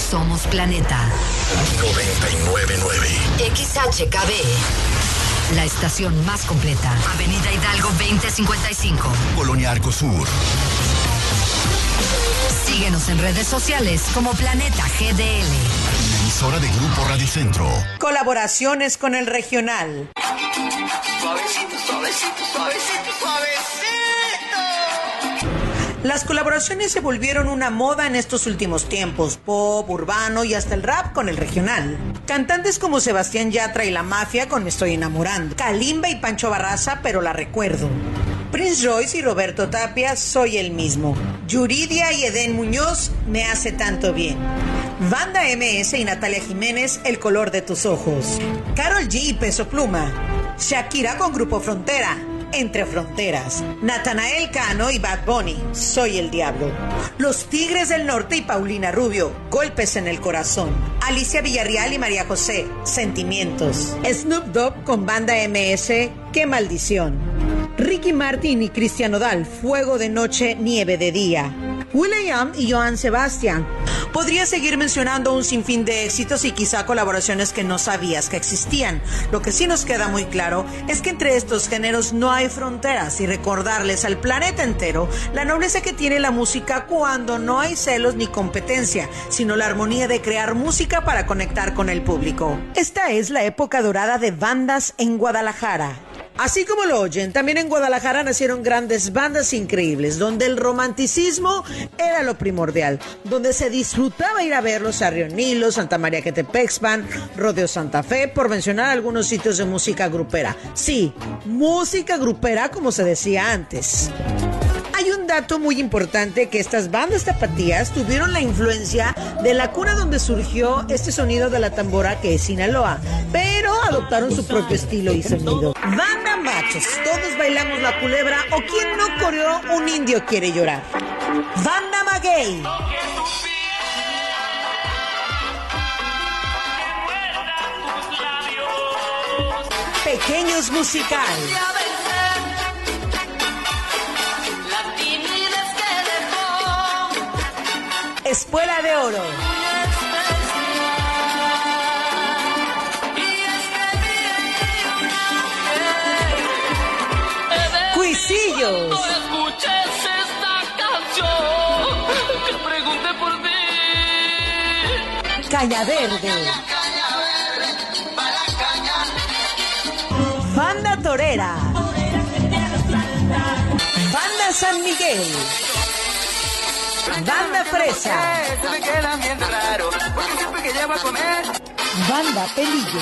Somos Planeta 999 XHKB, la estación más completa. Avenida Hidalgo 2055, Colonia Arcosur. Síguenos en redes sociales como Planeta GDL. Una emisora de Grupo Radio Centro. Colaboraciones con el regional. Suavecito, suavecito, suavecito, suavecito. Las colaboraciones se volvieron una moda en estos últimos tiempos, pop, urbano y hasta el rap con el regional. Cantantes como Sebastián Yatra y La Mafia con Me Estoy Enamorando, Kalimba y Pancho Barraza, Pero la Recuerdo, Prince Royce y Roberto Tapia, Soy el Mismo, Yuridia y Edén Muñoz, Me Hace Tanto Bien, Banda MS y Natalia Jiménez, El Color de Tus Ojos, Karol G y Peso Pluma, Shakira con Grupo Frontera, Entre Fronteras, Natanael Cano y Bad Bunny, Soy el Diablo, Los Tigres del Norte y Paulina Rubio, Golpes en el Corazón, Alicia Villarreal y María José, Sentimientos, Snoop Dogg con Banda MS, Qué Maldición, Ricky Martin y Cristian Nodal, Fuego de Noche, Nieve de Día, will.i.am y Joan Sebastián. Podría seguir mencionando un sinfín de éxitos y quizá colaboraciones que no sabías que existían. Lo que sí nos queda muy claro es que entre estos géneros no hay fronteras, y recordarles al planeta entero la nobleza que tiene la música cuando no hay celos ni competencia, sino la armonía de crear música para conectar con el público. Esta es la época dorada de bandas en Guadalajara. Así como lo oyen, también en Guadalajara nacieron grandes bandas increíbles, donde el romanticismo era lo primordial, donde se disfrutaba ir a verlos a Río Nilo, Santa María Quetepexpan, Rodeo Santa Fe, por mencionar algunos sitios de música grupera. Sí, música grupera como se decía antes. Hay un dato muy importante, que estas bandas tapatías tuvieron la influencia de la cuna donde surgió este sonido de la tambora, que es Sinaloa, pero adoptaron su propio estilo y sonido. Banda Machos, Todos Bailamos la Culebra, o quien no coreó Un Indio Quiere Llorar. Banda Maguey. Pequeños Musical. Espuela de Oro. Cuisillos. No escuches esta canción, que pregunte por ti. Caña Verde. Banda Torera. Banda San Miguel. Banda Fresa. Se me queda bien raro, porque siempre que llevo a comer. Banda Pelillo.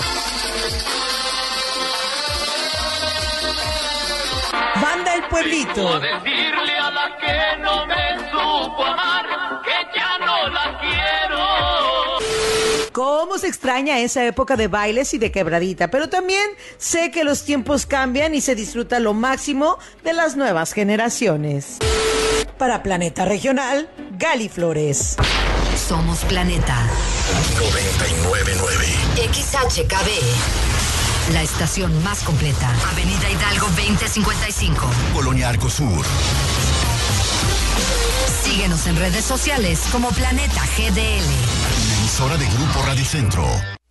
Banda El Pueblito. Decirle a la que no me supo amar, que ya no la quiero. ¿Cómo se extraña esa época de bailes y de quebradita? Pero también sé que los tiempos cambian y se disfruta lo máximo de las nuevas generaciones. Para Planeta Regional, Gali Flores. Somos Planeta 999 XHKB, la estación más completa. Avenida Hidalgo 2055, Colonia Arcosur. Síguenos en redes sociales como Planeta GDL. Una emisora de Grupo Radio Centro.